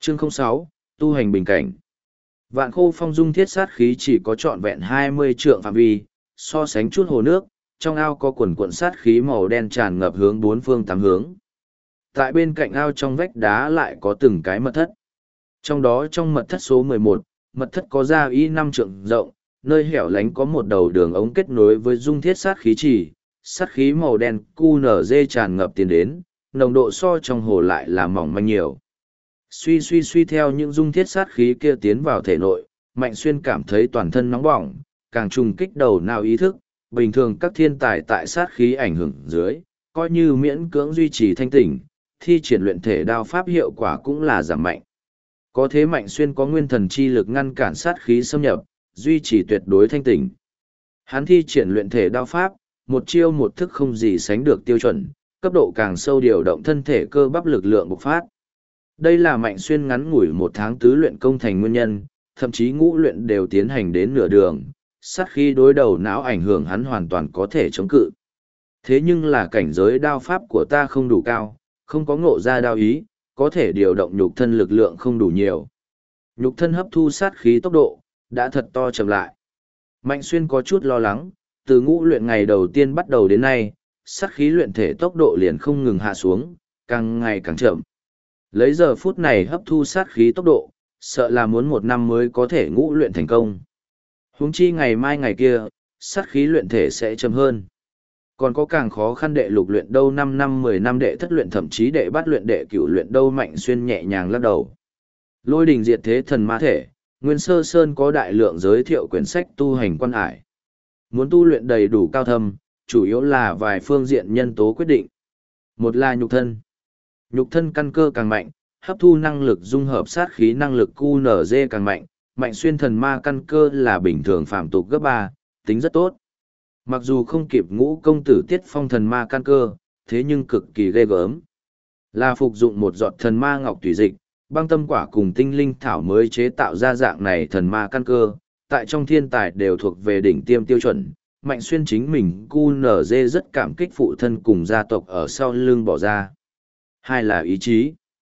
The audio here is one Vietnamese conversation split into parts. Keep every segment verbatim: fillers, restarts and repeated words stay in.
Chương không sáu, tu hành bình cảnh. Vạn Khô Phong dung thiết sát khí chỉ có trọn vẹn hai mươi trượng phạm vi, so sánh chút hồ nước, trong ao có quần cuộn sát khí màu đen tràn ngập hướng bốn phương tám hướng. Tại bên cạnh ao trong vách đá lại có từng cái mật thất. Trong đó trong mật thất số mười một, mật thất có ra y năm trượng rộng, nơi hẻo lánh có một đầu đường ống kết nối với dung thiết sát khí chỉ, sát khí màu đen cu nở dê tràn ngập tiến đến, nồng độ so trong hồ lại là mỏng manh nhiều. Suy suy suy theo những dung thiết sát khí kia tiến vào thể nội, Mạnh Xuyên cảm thấy toàn thân nóng bỏng, càng trùng kích đầu nào ý thức, bình thường các thiên tài tại sát khí ảnh hưởng dưới, coi như miễn cưỡng duy trì thanh tỉnh, thi triển luyện thể đao pháp hiệu quả cũng là giảm mạnh. Có thế Mạnh Xuyên có nguyên thần chi lực ngăn cản sát khí xâm nhập, duy trì tuyệt đối thanh tỉnh. Hắn thi triển luyện thể đao pháp, một chiêu một thức không gì sánh được tiêu chuẩn, cấp độ càng sâu điều động thân thể cơ bắp lực lượng bộc phát. Đây là Mạnh Xuyên ngắn ngủi một tháng tứ luyện công thành nguyên nhân, thậm chí ngũ luyện đều tiến hành đến nửa đường, sát khí đối đầu não ảnh hưởng hắn hoàn toàn có thể chống cự. Thế nhưng là cảnh giới đao pháp của ta không đủ cao, không có ngộ ra đao ý, có thể điều động nhục thân lực lượng không đủ nhiều. Nhục thân hấp thu sát khí tốc độ, đã thật to chậm lại. Mạnh Xuyên có chút lo lắng, từ ngũ luyện ngày đầu tiên bắt đầu đến nay, sát khí luyện thể tốc độ liền không ngừng hạ xuống, càng ngày càng chậm. Lấy giờ phút này hấp thu sát khí tốc độ, sợ là muốn một năm mới có thể ngũ luyện thành công. Huống chi ngày mai ngày kia, sát khí luyện thể sẽ chậm hơn. Còn có càng khó khăn đệ lục luyện đâu năm năm mười năm đệ thất luyện thậm chí đệ bát luyện đệ cửu luyện đâu. Mạnh Xuyên nhẹ nhàng lắc đầu. Lôi đình diệt thế thần ma thể, Nguyên Sơ Sơn có đại lượng giới thiệu quyển sách tu hành quan ải. Muốn tu luyện đầy đủ cao thâm, chủ yếu là vài phương diện nhân tố quyết định. Một là nhục thân. Nhục thân căn cơ càng mạnh, hấp thu năng lực dung hợp sát khí năng lực cu nở dê càng mạnh, Mạnh Xuyên thần ma căn cơ là bình thường phạm tục gấp ba, tính rất tốt. Mặc dù không kịp ngũ công tử Tiết Phong thần ma căn cơ, thế nhưng cực kỳ ghê gớm. Là phục dụng một giọt thần ma ngọc tùy dịch, băng tâm quả cùng tinh linh thảo mới chế tạo ra dạng này thần ma căn cơ, tại trong thiên tài đều thuộc về đỉnh tiêm tiêu chuẩn. Mạnh Xuyên chính mình cu nở dê rất cảm kích phụ thân cùng gia tộc ở sau lưng bỏ ra. Hai là ý chí.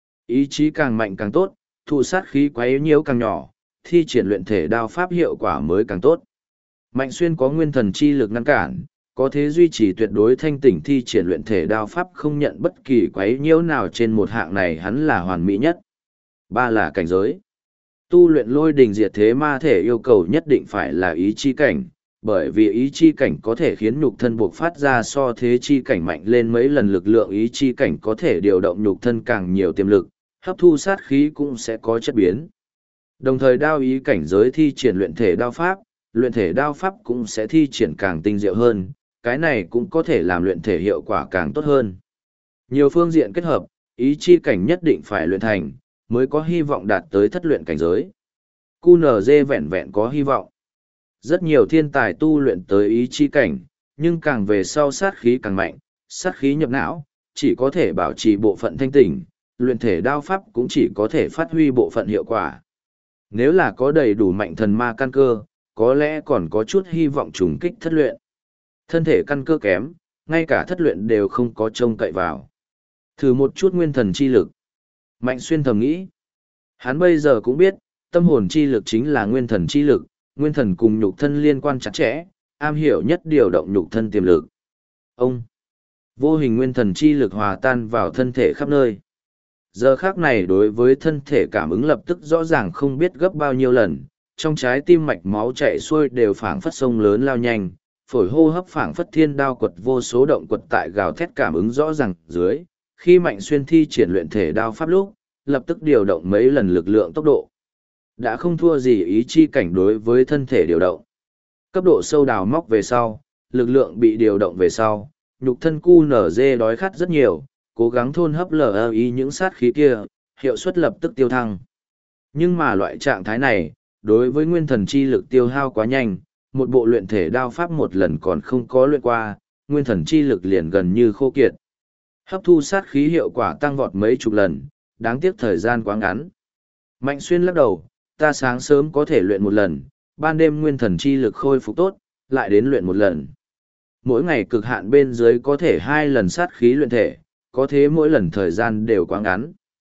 Ý chí càng mạnh càng tốt, thụ sát khí quấy nhiễu càng nhỏ, thi triển luyện thể đao pháp hiệu quả mới càng tốt. Mạnh Xuyên có nguyên thần chi lực ngăn cản, có thế duy trì tuyệt đối thanh tỉnh thi triển luyện thể đao pháp không nhận bất kỳ quấy nhiễu nào trên một hạng này hắn là hoàn mỹ nhất. Ba là cảnh giới. Tu luyện lôi đình diệt thế ma thể yêu cầu nhất định phải là ý chi cảnh, bởi vì ý chi cảnh có thể khiến nhục thân buộc phát ra so thế chi cảnh mạnh lên mấy lần lực lượng ý chi cảnh có thể điều động nhục thân càng nhiều tiềm lực, hấp thu sát khí cũng sẽ có chất biến. Đồng thời đao ý cảnh giới thi triển luyện thể đao pháp, luyện thể đao pháp cũng sẽ thi triển càng tinh diệu hơn, cái này cũng có thể làm luyện thể hiệu quả càng tốt hơn. Nhiều phương diện kết hợp, ý chi cảnh nhất định phải luyện thành, mới có hy vọng đạt tới thất luyện cảnh giới. cu en giê vẹn vẹn có hy vọng. Rất nhiều thiên tài tu luyện tới ý chi cảnh, nhưng càng về sau sát khí càng mạnh, sát khí nhập não, chỉ có thể bảo trì bộ phận thanh tỉnh, luyện thể đao pháp cũng chỉ có thể phát huy bộ phận hiệu quả. Nếu là có đầy đủ mạnh thần ma căn cơ, có lẽ còn có chút hy vọng trùng kích thất luyện. Thân thể căn cơ kém, ngay cả thất luyện đều không có trông cậy vào. Thử một chút nguyên thần chi lực. Mạnh Xuyên thầm nghĩ. Hắn bây giờ cũng biết, tâm hồn chi lực chính là nguyên thần chi lực, nguyên thần cùng nhục thân liên quan chặt chẽ, am hiểu nhất điều động nhục thân tiềm lực. Ông, vô hình nguyên thần chi lực hòa tan vào thân thể khắp nơi. Giờ khác này đối với thân thể cảm ứng lập tức rõ ràng không biết gấp bao nhiêu lần, trong trái tim mạch máu chạy xuôi đều phảng phất sông lớn lao nhanh, phổi hô hấp phảng phất thiên đao quật vô số động quật tại gào thét cảm ứng rõ ràng dưới, khi Mạnh Xuyên thi triển luyện thể đao pháp lúc, lập tức điều động mấy lần lực lượng tốc độ. Đã không thua gì ý chi cảnh đối với thân thể điều động. Cấp độ sâu đào móc về sau, lực lượng bị điều động về sau, nhục thân cu nở dê đói khát rất nhiều, cố gắng thôn hấp lờ ý những sát khí kia, hiệu suất lập tức tiêu thăng. Nhưng mà loại trạng thái này, đối với nguyên thần chi lực tiêu hao quá nhanh, một bộ luyện thể đao pháp một lần còn không có luyện qua, nguyên thần chi lực liền gần như khô kiệt. Hấp thu sát khí hiệu quả tăng vọt mấy chục lần, đáng tiếc thời gian quá ngắn. Mạnh Xuyên lắc đầu, ta sáng sớm có thể luyện một lần, ban đêm nguyên thần chi lực khôi phục tốt, lại đến luyện một lần. Mỗi ngày cực hạn bên dưới có thể hai lần sát khí luyện thể, có thế mỗi lần thời gian đều quá ngắn.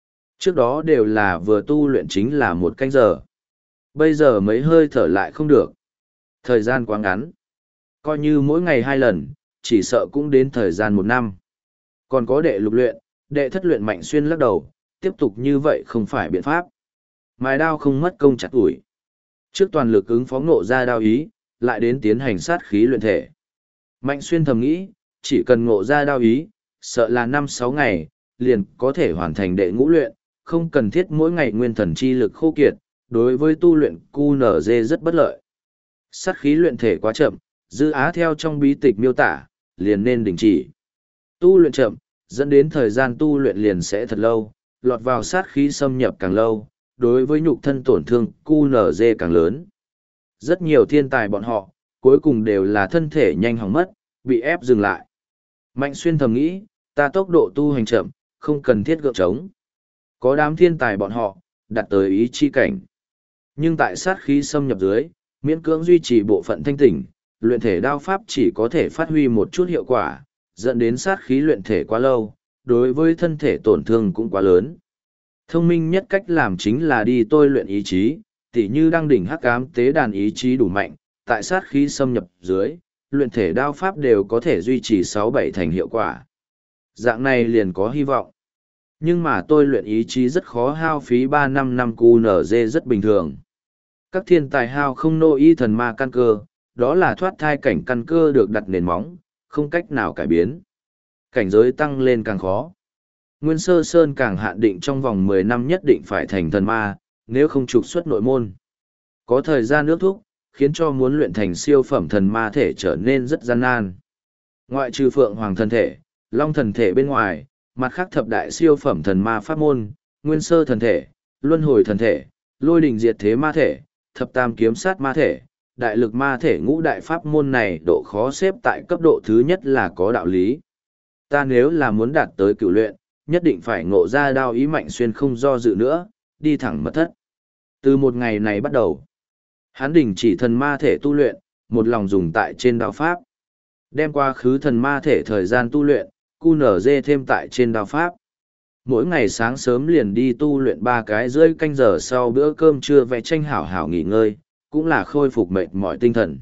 Trước đó đều là vừa tu luyện chính là một canh giờ. Bây giờ mấy hơi thở lại không được. Thời gian quá ngắn. Coi như mỗi ngày hai lần, chỉ sợ cũng đến thời gian một năm. Còn có đệ lục luyện, đệ thất luyện Mạnh Xuyên lắc đầu, tiếp tục như vậy không phải biện pháp. Mài đao không mất công chặt ủi. Trước toàn lực ứng phó ngộ ra đao ý, lại đến tiến hành sát khí luyện thể. Mạnh Xuyên thầm nghĩ, chỉ cần ngộ ra đao ý, sợ là năm sáu ngày, liền có thể hoàn thành đệ ngũ luyện, không cần thiết mỗi ngày nguyên thần chi lực khô kiệt, đối với tu luyện cu nở dê rất bất lợi. Sát khí luyện thể quá chậm, dư á theo trong bí tịch miêu tả, liền nên đình chỉ. Tu luyện chậm, dẫn đến thời gian tu luyện liền sẽ thật lâu, lọt vào sát khí xâm nhập càng lâu, đối với nhục thân tổn thương cu nở dê càng lớn. Rất nhiều thiên tài bọn họ, cuối cùng đều là thân thể nhanh hỏng mất, bị ép dừng lại. Mạnh Xuyên thầm nghĩ, ta tốc độ tu hành chậm, không cần thiết gượng trống. Có đám thiên tài bọn họ, đặt tới ý chi cảnh. Nhưng tại sát khí xâm nhập dưới, miễn cưỡng duy trì bộ phận thanh tỉnh, luyện thể đao pháp chỉ có thể phát huy một chút hiệu quả, dẫn đến sát khí luyện thể quá lâu, đối với thân thể tổn thương cũng quá lớn. Thông minh nhất cách làm chính là đi tôi luyện ý chí, tỉ như đăng đỉnh hắc ám tế đàn ý chí đủ mạnh, tại sát khí xâm nhập dưới, luyện thể đao pháp đều có thể duy trì sáu bảy thành hiệu quả. Dạng này liền có hy vọng. Nhưng mà tôi luyện ý chí rất khó hao phí ba năm năm cu nở dê rất bình thường. Các thiên tài hao không nô y thần ma căn cơ, đó là thoát thai cảnh căn cơ được đặt nền móng, không cách nào cải biến. Cảnh giới tăng lên càng khó. Nguyên Sơ Sơn càng hạn định trong vòng mười năm nhất định phải thành thần ma, nếu không trục xuất nội môn. Có thời gian nước thúc, khiến cho muốn luyện thành siêu phẩm thần ma thể trở nên rất gian nan. Ngoại trừ Phượng Hoàng thần thể, Long thần thể bên ngoài, mặt khác thập đại siêu phẩm thần ma pháp môn, Nguyên Sơ thần thể, Luân hồi thần thể, Lôi đình diệt thế ma thể, thập tam kiếm sát ma thể, đại lực ma thể ngũ đại pháp môn này độ khó xếp tại cấp độ thứ nhất là có đạo lý. Ta nếu là muốn đạt tới cựu luyện, nhất định phải ngộ ra đao ý Mạnh Xuyên không do dự nữa, đi thẳng mật thất. Từ một ngày này bắt đầu, hắn đình chỉ thần ma thể tu luyện, một lòng dùng tại trên đao pháp. Đem qua khứ thần ma thể thời gian tu luyện, cu nở dê thêm tại trên đao pháp. Mỗi ngày sáng sớm liền đi tu luyện ba cái rưỡi canh giờ sau bữa cơm trưa vẽ tranh hảo hảo nghỉ ngơi, cũng là khôi phục mệt mỏi tinh thần.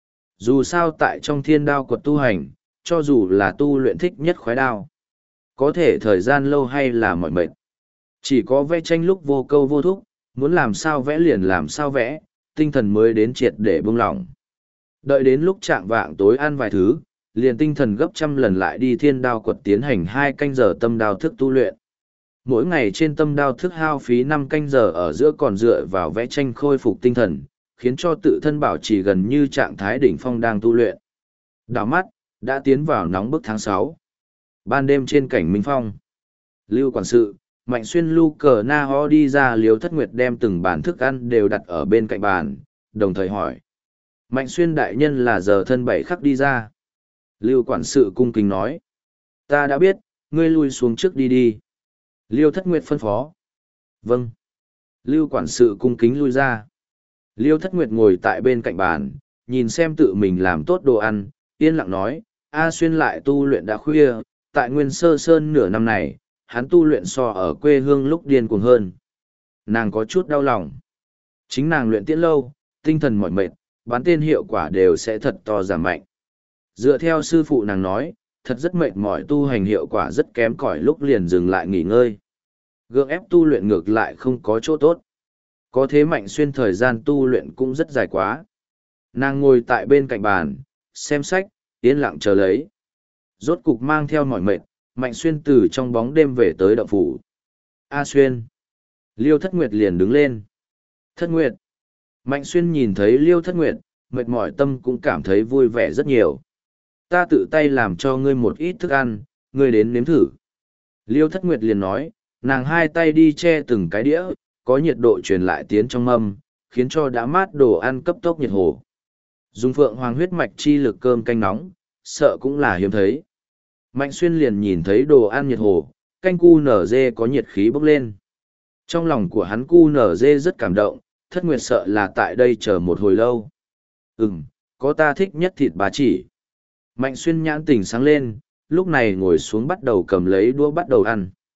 Dù sao tại trong thiên đao quật tu hành, cho dù là tu luyện thích nhất khoái đao, có thể thời gian lâu hay là mỏi mệt. Chỉ có vẽ tranh lúc vô câu vô thúc, muốn làm sao vẽ liền làm sao vẽ, tinh thần mới đến triệt để buông lỏng. Đợi đến lúc chạng vạng tối ăn vài thứ, liền tinh thần gấp trăm lần lại đi thiên đao quật tiến hành hai canh giờ tâm đao thức tu luyện. Mỗi ngày trên tâm đao thức hao phí năm canh giờ ở giữa còn dựa vào vẽ tranh khôi phục tinh thần, khiến cho tự thân bảo trì gần như trạng thái đỉnh phong đang tu luyện. Đảo mắt, đã tiến vào nóng bức tháng sáu. Ban đêm trên cảnh Minh Phong, Lưu quản sự, Mạnh Xuyên Lu Cờ Na Ho đi ra Liếu Thất Nguyệt đem từng bàn thức ăn đều đặt ở bên cạnh bàn, đồng thời hỏi. Mạnh Xuyên đại nhân là giờ thân bảy khắc đi ra. Lưu quản sự cung kính nói. Ta đã biết, ngươi lui xuống trước đi đi. Liêu Thất Nguyệt phân phó. Vâng. Lưu quản sự cung kính lui ra. Liêu Thất Nguyệt ngồi tại bên cạnh bàn, nhìn xem tự mình làm tốt đồ ăn, yên lặng nói, A Xuyên lại tu luyện đã khuya, tại Nguyên Sơ Sơn nửa năm này, hắn tu luyện so ở quê hương lúc điên cuồng hơn. Nàng có chút đau lòng. Chính nàng luyện tiễn lâu, tinh thần mỏi mệt, bán tên hiệu quả đều sẽ thật to giảm mạnh. Dựa theo sư phụ nàng nói, thật rất mệt mỏi, tu hành hiệu quả rất kém cỏi lúc liền dừng lại nghỉ ngơi. Gượng ép tu luyện ngược lại không có chỗ tốt. Có thế Mạnh Xuyên thời gian tu luyện cũng rất dài quá. Nàng ngồi tại bên cạnh bàn, xem sách, yên lặng chờ lấy. Rốt cục mang theo mỏi mệt, Mạnh Xuyên từ trong bóng đêm về tới động phủ. A Xuyên. Liêu Thất Nguyệt liền đứng lên. Thất Nguyệt. Mạnh Xuyên nhìn thấy Liêu Thất Nguyệt, mệt mỏi tâm cũng cảm thấy vui vẻ rất nhiều. Ta tự tay làm cho ngươi một ít thức ăn, ngươi đến nếm thử. Liêu Thất Nguyệt liền nói, nàng hai tay đi che từng cái đĩa, có nhiệt độ truyền lại tiến trong mâm, khiến cho đã mát đồ ăn cấp tốc nhiệt hồ. Dùng phượng hoàng huyết mạch chi lực cơm canh nóng, sợ cũng là hiếm thấy. Mạnh Xuyên liền nhìn thấy đồ ăn nhiệt hồ, canh cu nở dê có nhiệt khí bốc lên. Trong lòng của hắn cu nở dê rất cảm động, Thất Nguyệt sợ là tại đây chờ một hồi lâu. Ừm, có ta thích nhất thịt bá chỉ. Mạnh Xuyên nhãn tỉnh sáng lên, lúc này ngồi xuống bắt đầu cầm lấy đũa bắt đầu ăn.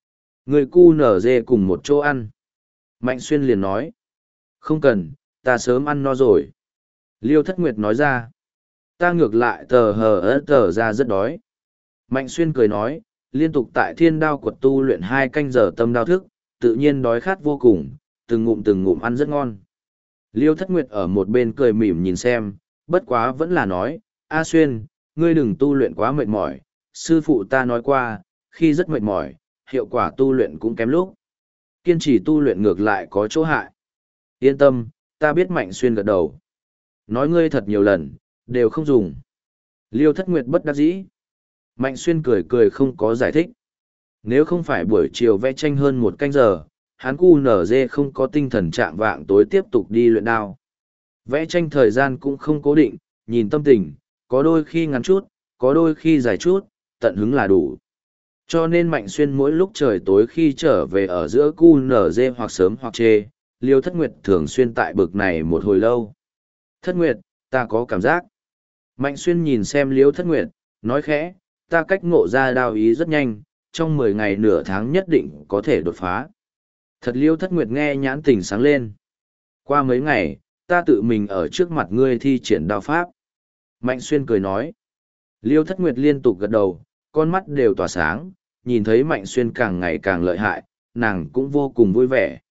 Người cu nở dê cùng một chỗ ăn. Mạnh Xuyên liền nói. Không cần, ta sớm ăn no rồi. Liêu Thất Nguyệt nói ra. Ta ngược lại tờ hờ ớt tờ ra rất đói. Mạnh Xuyên cười nói, liên tục tại thiên đao quật tu luyện hai canh giờ tâm đao thức, tự nhiên đói khát vô cùng, từng ngụm từng ngụm ăn rất ngon. Liêu Thất Nguyệt ở một bên cười mỉm nhìn xem, bất quá vẫn là nói, A Xuyên, ngươi đừng tu luyện quá mệt mỏi, sư phụ ta nói qua, khi rất mệt mỏi, hiệu quả tu luyện cũng kém lúc. Kiên trì tu luyện ngược lại có chỗ hại. Yên tâm, ta biết. Mạnh Xuyên gật đầu. Nói ngươi thật nhiều lần, đều không dùng. Liêu Thất Nguyệt bất đắc dĩ. Mạnh Xuyên cười cười không có giải thích. Nếu không phải buổi chiều vẽ tranh hơn một canh giờ, hắn cu nở dê không có tinh thần trạng vạng tối tiếp tục đi luyện đao. Vẽ tranh thời gian cũng không cố định, nhìn tâm tình, có đôi khi ngắn chút, có đôi khi dài chút, tận hứng là đủ. Cho nên Mạnh Xuyên mỗi lúc trời tối khi trở về ở giữa cu nở dê hoặc sớm hoặc chê, Liêu Thất Nguyệt thường xuyên tại bực này một hồi lâu. Thất Nguyệt, ta có cảm giác. Mạnh Xuyên nhìn xem Liêu Thất Nguyệt, nói khẽ, ta cách ngộ ra đao ý rất nhanh, trong mười ngày nửa tháng nhất định có thể đột phá. Thật Liêu Thất Nguyệt nghe nhãn tình sáng lên. Qua mấy ngày, ta tự mình ở trước mặt ngươi thi triển đao pháp. Mạnh Xuyên cười nói. Liêu Thất Nguyệt liên tục gật đầu, con mắt đều tỏa sáng, nhìn thấy Mạnh Xuyên càng ngày càng lợi hại, nàng cũng vô cùng vui vẻ.